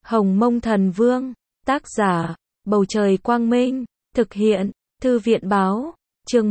Hồng Mông Thần Vương, tác giả, Bầu Trời Quang Minh, thực hiện, Thư viện Báo, chương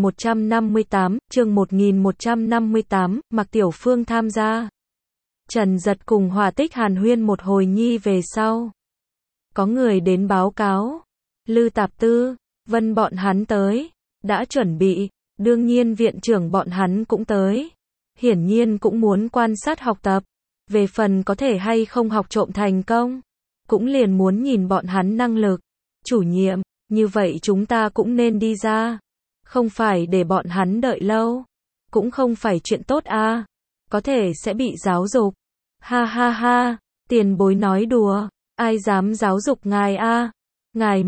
1158, Mạc Tiểu Phương tham gia. Trần Giật cùng Hỏa Tích hàn huyên một hồi nhi về sau. Có người đến báo cáo, Lư Tạp Tư, Vân bọn hắn tới, đã chuẩn bị, đương nhiên viện trưởng bọn hắn cũng tới. Hiển nhiên cũng muốn quan sát học tập, về phần có thể hay không học trộm thành công, cũng liền muốn nhìn bọn hắn năng lực. Chủ nhiệm, như vậy chúng ta cũng nên đi ra, không phải để bọn hắn đợi lâu, cũng không phải chuyện tốt a, có thể sẽ bị giáo dục. Ha ha ha, tiền bối nói đùa, ai dám giáo dục ngài a? Ngài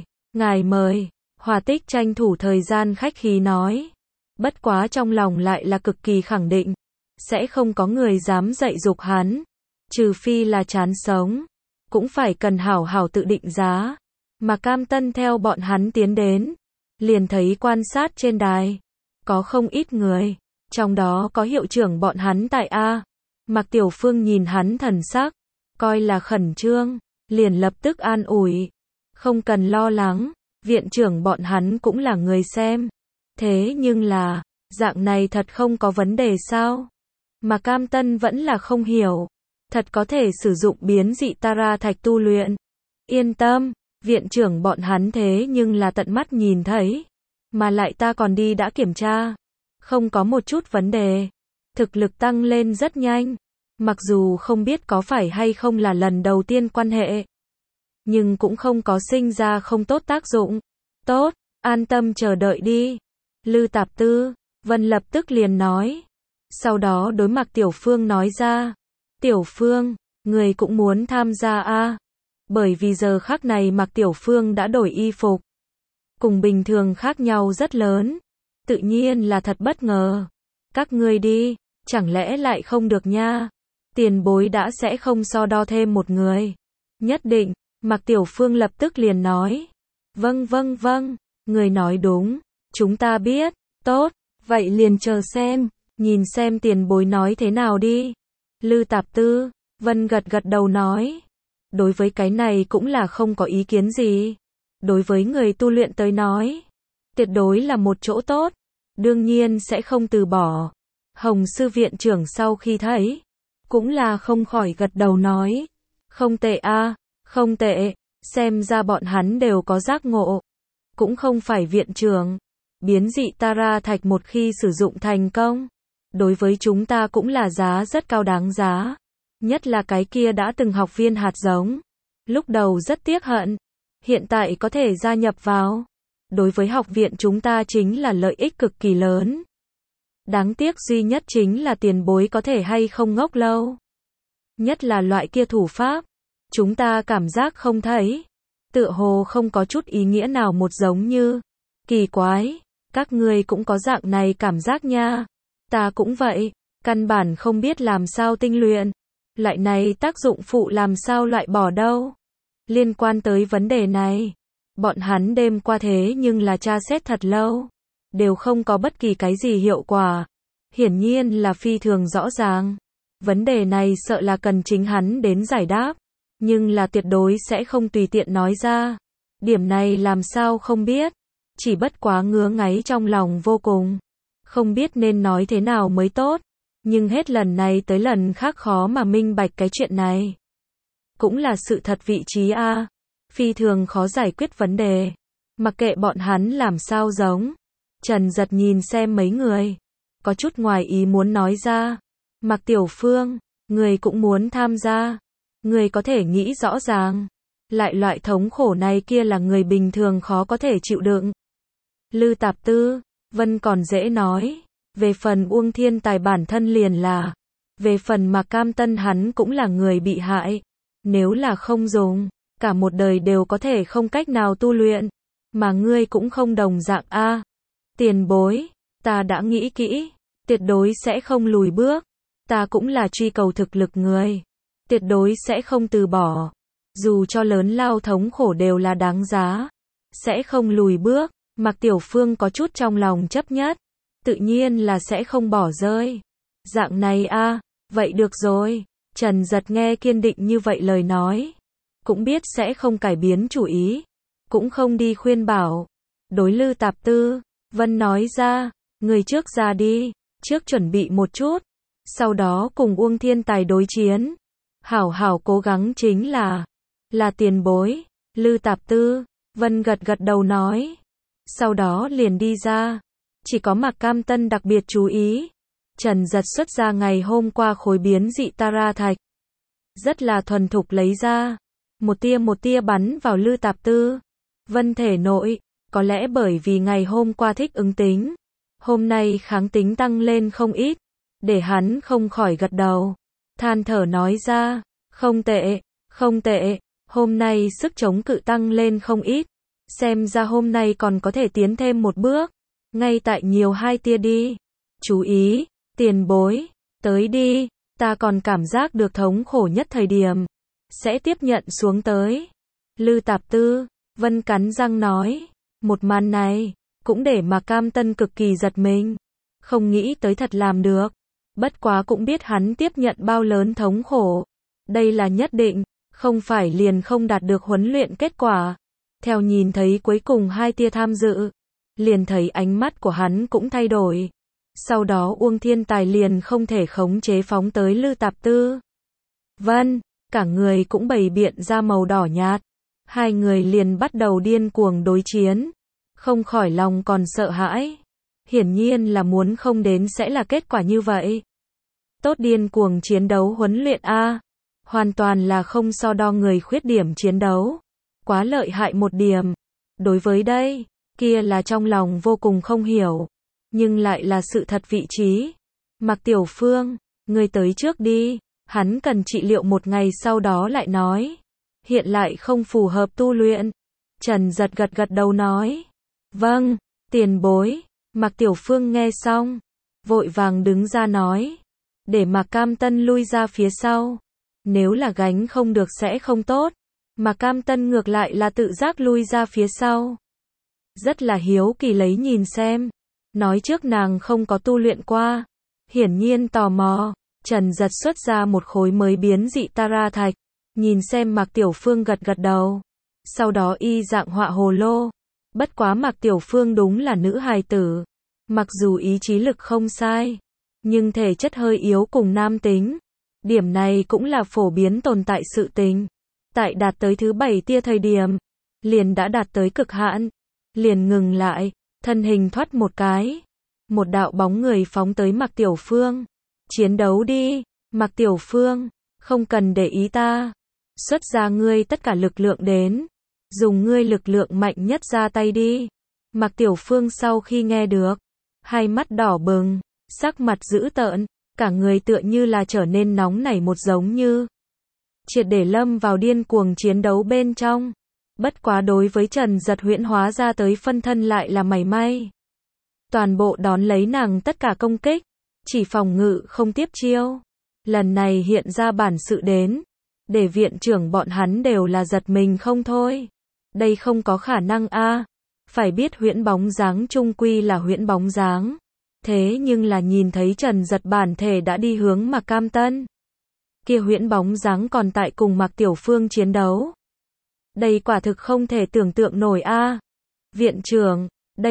mời, Hỏa Tích tranh thủ thời gian khách khí nói. Bất quá trong lòng lại là cực kỳ khẳng định, sẽ không có người dám dạy dục hắn, trừ phi là chán sống, cũng phải cần hảo hảo tự định giá. Mà Cam Tân theo bọn hắn tiến đến, liền thấy quan sát trên đài, có không ít người, trong đó có hiệu trưởng bọn hắn tại A. Mạc Tiểu Phương nhìn hắn thần sắc, coi là khẩn trương, liền lập tức an ủi, không cần lo lắng, viện trưởng bọn hắn cũng là người xem. Thế nhưng là, dạng này thật không có vấn đề sao? Mà Cam Tân vẫn là không hiểu, thật có thể sử dụng biến dị Tara thạch tu luyện. Yên tâm, viện trưởng bọn hắn thế nhưng là tận mắt nhìn thấy, mà lại ta còn đi đã kiểm tra, không có một chút vấn đề. Thực lực tăng lên rất nhanh, mặc dù không biết có phải hay không là lần đầu tiên quan hệ, nhưng cũng không có sinh ra không tốt tác dụng. Tốt, an tâm chờ đợi đi. Lư Tạp Tư, Vân lập tức liền nói. Sau đó đối mặt Tiểu Phương nói ra, Tiểu Phương, người cũng muốn tham gia a? Bởi vì giờ khắc này Mạc Tiểu Phương đã đổi y phục, cùng bình thường khác nhau rất lớn, tự nhiên là thật bất ngờ. Các ngươi đi, chẳng lẽ lại không được nha? Tiền bối đã sẽ không so đo thêm một người. Nhất định, Mạc Tiểu Phương lập tức liền nói. Vâng, người nói đúng, chúng ta biết, tốt, vậy liền chờ xem, nhìn xem tiền bối nói thế nào đi. Lư Tạp Tư, Vân gật đầu nói. Đối với cái này cũng là không có ý kiến gì. Đối với người tu luyện tới nói, tuyệt đối là một chỗ tốt, đương nhiên sẽ không từ bỏ. Hồng Sư viện trưởng sau khi thấy, cũng là không khỏi gật đầu nói. Không tệ a, không tệ, xem ra bọn hắn đều có giác ngộ. Cũng không phải viện trưởng, biến dị Tara thạch một khi sử dụng thành công, đối với chúng ta cũng là giá rất cao đáng giá. Nhất là cái kia đã từng học viên hạt giống, lúc đầu rất tiếc hận, hiện tại có thể gia nhập vào, đối với học viện chúng ta chính là lợi ích cực kỳ lớn. Đáng tiếc duy nhất chính là tiền bối có thể hay không ngốc lâu. Nhất là loại kia thủ pháp, chúng ta cảm giác không thấy, tựa hồ không có chút ý nghĩa nào một giống như. Kỳ quái, các ngươi cũng có dạng này cảm giác nha. Ta cũng vậy, căn bản không biết làm sao tinh luyện. Loại này tác dụng phụ làm sao loại bỏ đâu. Liên quan tới vấn đề này, bọn hắn đêm qua thế nhưng là tra xét thật lâu, đều không có bất kỳ cái gì hiệu quả. Hiển nhiên là phi thường rõ ràng. Vấn đề này sợ là cần chính hắn đến giải đáp, nhưng là tuyệt đối sẽ không tùy tiện nói ra. Điểm này làm sao không biết, chỉ bất quá ngứa ngáy trong lòng vô cùng, không biết nên nói thế nào mới tốt, nhưng hết lần này tới lần khác khó mà minh bạch cái chuyện này. Cũng là sự thật vị trí a, phi thường khó giải quyết vấn đề, mặc kệ bọn hắn làm sao giống. Trần Giật nhìn xem mấy người, có chút ngoài ý muốn nói ra. Mạc Tiểu Phương, người cũng muốn tham gia, người có thể nghĩ rõ ràng, lại loại thống khổ này kia là người bình thường khó có thể chịu đựng. Lư Tạp Tư, Vân còn dễ nói, về phần Uông Thiên Tài bản thân liền là, về phần Mạc Cam Tân hắn cũng là người bị hại, nếu là không dùng, cả một đời đều có thể không cách nào tu luyện, mà ngươi cũng không đồng dạng a. Tiền bối, ta đã nghĩ kỹ, tuyệt đối sẽ không lùi bước, ta cũng là truy cầu thực lực người, tuyệt đối sẽ không từ bỏ, dù cho lớn lao thống khổ đều là đáng giá, sẽ không lùi bước. Mạc Tiểu Phương có chút trong lòng chấp nhất, tự nhiên là sẽ không bỏ rơi. Dạng này a, vậy được rồi, Trần Giật nghe kiên định như vậy lời nói, cũng biết sẽ không cải biến chủ ý, cũng không đi khuyên bảo. Đối Lư Tạp Tư, Vân nói ra, người trước ra đi, trước chuẩn bị một chút, sau đó cùng Uông Thiên Tài đối chiến. Hảo hảo cố gắng chính là tiền bối. Lư Tạp Tư, Vân gật gật đầu nói. Sau đó liền đi ra. Chỉ có Mạc Cam Tân đặc biệt chú ý. Trần Giật xuất ra ngày hôm qua khối biến dị Tara Thạch. Rất là thuần thục lấy ra. Một tia bắn vào Lư Tạp Tư. Vân thể nội, có lẽ bởi vì ngày hôm qua thích ứng tính. Hôm nay kháng tính tăng lên không ít. Để hắn không khỏi gật đầu. Than thở nói ra, không tệ, không tệ. Hôm nay sức chống cự tăng lên không ít. Xem ra hôm nay còn có thể tiến thêm một bước. Ngay tại nhiều 2 tia đi. Chú ý, tiền bối, tới đi. Ta còn cảm giác được thống khổ nhất thời điểm. Sẽ tiếp nhận xuống tới. Lư Tạp Tư, Vân cắn răng nói. Một màn này, cũng để mà Cam Tân cực kỳ giật mình. Không nghĩ tới thật làm được. Bất quá cũng biết hắn tiếp nhận bao lớn thống khổ. Đây là nhất định, không phải liền không đạt được huấn luyện kết quả. Theo nhìn thấy cuối cùng 2 tia tham dự, liền thấy ánh mắt của hắn cũng thay đổi. Sau đó Uông Thiên Tài liền không thể khống chế phóng tới Lư Tạp Tư. Vân, cả người cũng bày biện ra màu đỏ nhạt. Hai người liền bắt đầu điên cuồng đối chiến. Không khỏi lòng còn sợ hãi. Hiển nhiên là muốn không đến sẽ là kết quả như vậy. Tốt điên cuồng chiến đấu huấn luyện A. Hoàn toàn là không so đo người khuyết điểm chiến đấu. Quá lợi hại một điểm. Đối với đây, kia là trong lòng vô cùng không hiểu. Nhưng lại là sự thật vị trí. Mạc Tiểu Phương, ngươi tới trước đi. Hắn cần trị liệu 1 ngày sau đó lại nói. Hiện lại không phù hợp tu luyện. Trần Giật gật gật đầu nói. Vâng, tiền bối. Mạc Tiểu Phương nghe xong, vội vàng đứng ra nói. Để Mạc Cam Tân lui ra phía sau. Nếu là gánh không được sẽ không tốt. Mạc Cam Tân ngược lại là tự giác lui ra phía sau. Rất là hiếu kỳ lấy nhìn xem. Nói trước nàng không có tu luyện qua. Hiển nhiên tò mò. Trần Giật xuất ra một khối mới biến dị Tara Thạch. Nhìn xem Mạc Tiểu Phương gật gật đầu. Sau đó y dạng họa hồ lô. Bất quá Mạc Tiểu Phương đúng là nữ hài tử. Mặc dù ý chí lực không sai, nhưng thể chất hơi yếu cùng nam tính. Điểm này cũng là phổ biến tồn tại sự tình. Tại đạt tới thứ 7 tia thời điểm, liền đã đạt tới cực hạn. Liền ngừng lại, thân hình thoát một cái. Một đạo bóng người phóng tới Mạc Tiểu Phương. Chiến đấu đi, Mạc Tiểu Phương, không cần để ý ta. Xuất ra ngươi tất cả lực lượng đến. Dùng ngươi lực lượng mạnh nhất ra tay đi. Mạc Tiểu Phương sau khi nghe được, hai mắt đỏ bừng, sắc mặt dữ tợn, cả người tựa như là trở nên nóng nảy một giống như. Triệt để lâm vào điên cuồng chiến đấu bên trong. Bất quá đối với Trần Giật huyễn hóa ra tới phân thân lại là mảy may. Toàn bộ đón lấy nàng tất cả công kích, chỉ phòng ngự không tiếp chiêu. Lần này hiện ra bản sự đến, để viện trưởng bọn hắn đều là giật mình không thôi. Đây không có khả năng a. Phải biết huyễn bóng dáng chung quy là huyễn bóng dáng. Thế nhưng là nhìn thấy Trần Giật bản thể đã đi hướng Mạc Cam Tân. Kia huyễn bóng dáng còn tại cùng Mạc Tiểu Phương chiến đấu. Đây quả thực không thể tưởng tượng nổi a. Viện trưởng,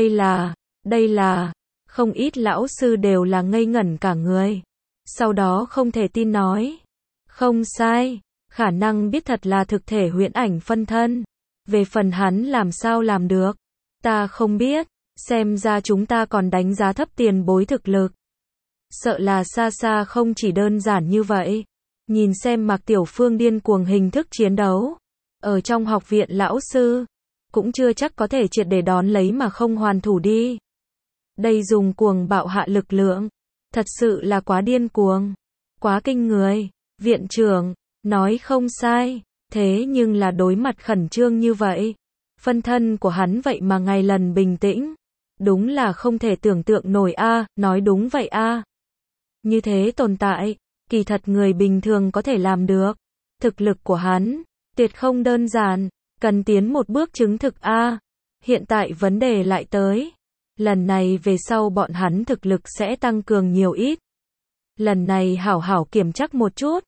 đây là, không ít lão sư đều là ngây ngẩn cả người. Sau đó không thể tin nói. Không sai, khả năng biết thật là thực thể huyễn ảnh phân thân. Về phần hắn làm sao làm được, ta không biết, xem ra chúng ta còn đánh giá thấp tiền bối thực lực. Sợ là xa xa không chỉ đơn giản như vậy. Nhìn xem Mạc Tiểu Phương điên cuồng hình thức chiến đấu. Ở trong học viện lão sư, cũng chưa chắc có thể triệt để đón lấy mà không hoàn thủ đi. Đây dùng cuồng bạo hạ lực lượng, thật sự là quá điên cuồng, quá kinh người. Viện trưởng, nói không sai, thế nhưng là đối mặt khẩn trương như vậy. Phân thân của hắn vậy mà ngày lần bình tĩnh. Đúng là không thể tưởng tượng nổi a, nói đúng vậy a. Như thế tồn tại, kỳ thật người bình thường có thể làm được. Thực lực của hắn, tuyệt không đơn giản, cần tiến một bước chứng thực a. Hiện tại vấn đề lại tới. Lần này về sau bọn hắn thực lực sẽ tăng cường nhiều ít. Lần này hảo hảo kiểm chắc một chút.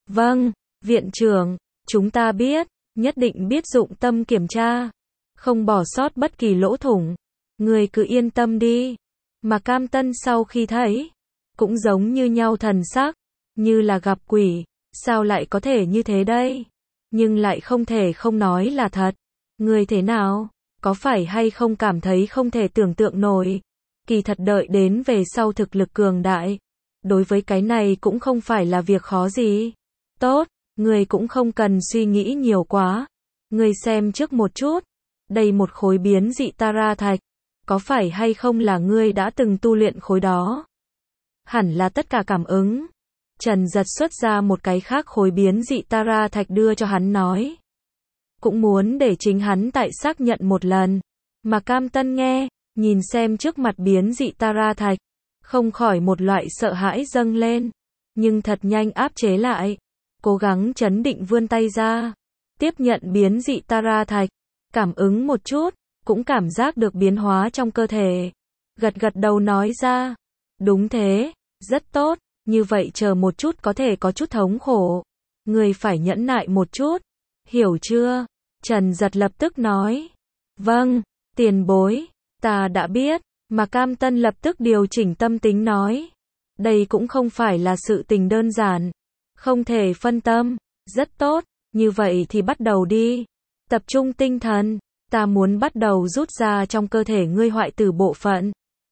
Vâng, viện trưởng, chúng ta biết, nhất định biết dụng tâm kiểm tra, không bỏ sót bất kỳ lỗ thủng. Người cứ yên tâm đi. Mà Cam Tân sau khi thấy, cũng giống như nhau thần sắc, như là gặp quỷ, sao lại có thể như thế đây? Nhưng lại không thể không nói là thật. Người thế nào? Có phải hay không cảm thấy không thể tưởng tượng nổi? Kỳ thật đợi đến về sau thực lực cường đại. Đối với cái này cũng không phải là việc khó gì. Tốt, người cũng không cần suy nghĩ nhiều quá. Người xem trước một chút. Đây một khối biến dị Tara thạch. Có phải hay không là ngươi đã từng tu luyện khối đó? Hẳn là tất cả cảm ứng. Trần Giật xuất ra một cái khác khối biến dị Tara thạch đưa cho hắn nói. Cũng muốn để chính hắn tại xác nhận một lần. Mà Cam Tân nghe, nhìn xem trước mặt biến dị Tara thạch, không khỏi một loại sợ hãi dâng lên. Nhưng thật nhanh áp chế lại. Cố gắng trấn định vươn tay ra. Tiếp nhận biến dị Tara thạch. Cảm ứng một chút. Cũng cảm giác được biến hóa trong cơ thể. Gật gật đầu nói ra. Đúng thế, rất tốt, như vậy chờ một chút có thể có chút thống khổ. Người phải nhẫn nại một chút. Hiểu chưa? Trần Giật lập tức nói. Vâng, tiền bối, ta đã biết. Mà Cam Tân lập tức điều chỉnh tâm tính nói. Đây cũng không phải là sự tình đơn giản. Không thể phân tâm. Rất tốt, như vậy thì bắt đầu đi. Tập trung tinh thần. Ta muốn bắt đầu rút ra trong cơ thể ngươi hoại tử bộ phận.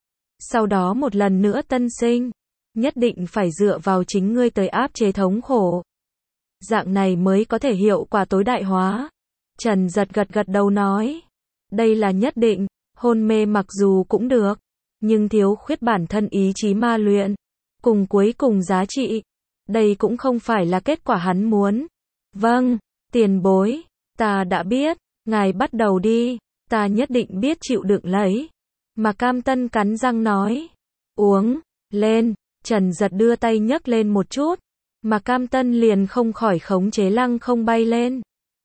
Sau đó một lần nữa tân sinh. Nhất định phải dựa vào chính ngươi tới áp chế thống khổ. Dạng này mới có thể hiệu quả tối đại hóa. Trần Giật gật gật đầu nói. Đây là nhất định, hôn mê mặc dù cũng được. Nhưng thiếu khuyết bản thân ý chí ma luyện. Cùng cuối cùng giá trị. Đây cũng không phải là kết quả hắn muốn. Vâng, tiền bối, ta đã biết. Ngài bắt đầu đi, ta nhất định biết chịu đựng lấy. Mà Cam Tân cắn răng nói. Uống, lên, Trần Giật đưa tay nhấc lên một chút. Mà Cam Tân liền không khỏi khống chế lăng không bay lên.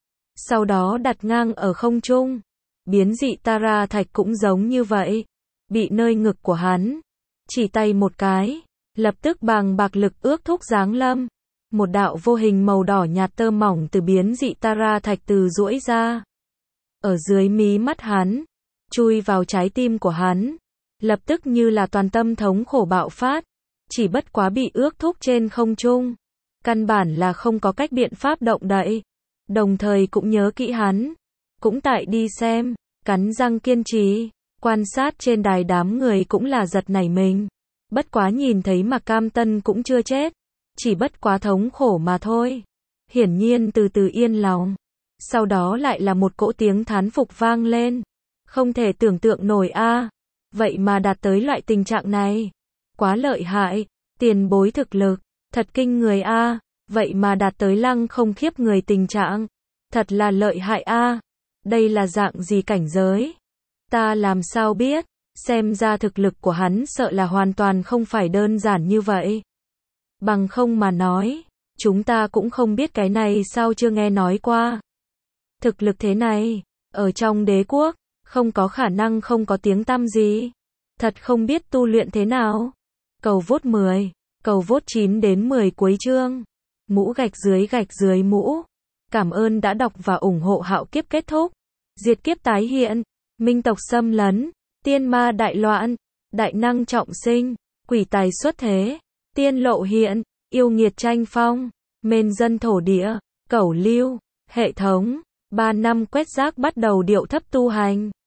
Sau đó đặt ngang ở không trung. Biến dị Tara thạch cũng giống như vậy. Bị nơi ngực của hắn. Chỉ tay một cái. Lập tức bàng bạc lực ước thúc giáng lâm. Một đạo vô hình màu đỏ nhạt tơ mỏng từ biến dị Tara thạch từ duỗi ra. Ở dưới mí mắt hắn, chui vào trái tim của hắn, lập tức như là toàn tâm thống khổ bạo phát, chỉ bất quá bị ước thúc trên không trung, căn bản là không có cách biện pháp động đậy, đồng thời cũng nhớ kỹ hắn, cũng tại đi xem, cắn răng kiên trì, quan sát trên đài đám người cũng là giật nảy mình, bất quá nhìn thấy mà Cam Tân cũng chưa chết, chỉ bất quá thống khổ mà thôi, hiển nhiên từ từ yên lòng. Sau đó lại là một cỗ tiếng thán phục vang lên. Không thể tưởng tượng nổi a, vậy mà đạt tới loại tình trạng này. Quá lợi hại, tiền bối thực lực, thật kinh người a, vậy mà đạt tới lăng không khiếp người tình trạng. Thật là lợi hại a. Đây là dạng gì cảnh giới? Ta làm sao biết, xem ra thực lực của hắn sợ là hoàn toàn không phải đơn giản như vậy. Bằng không mà nói, chúng ta cũng không biết cái này sao chưa nghe nói qua. Thực lực thế này, ở trong đế quốc, không có khả năng không có tiếng tăm gì. Thật không biết tu luyện thế nào. Cầu vote 10, cầu vote 9 đến 10 cuối chương. Mũ gạch dưới mũ. Cảm ơn đã đọc và ủng hộ Hạo Kiếp kết thúc. Diệt kiếp tái hiện, minh tộc xâm lấn, tiên ma đại loạn, đại năng trọng sinh, quỷ tài xuất thế, tiên lộ hiện, yêu nghiệt tranh phong, mên dân thổ địa, cẩu lưu, hệ thống. 3 năm quét rác bắt đầu điệu thấp tu hành.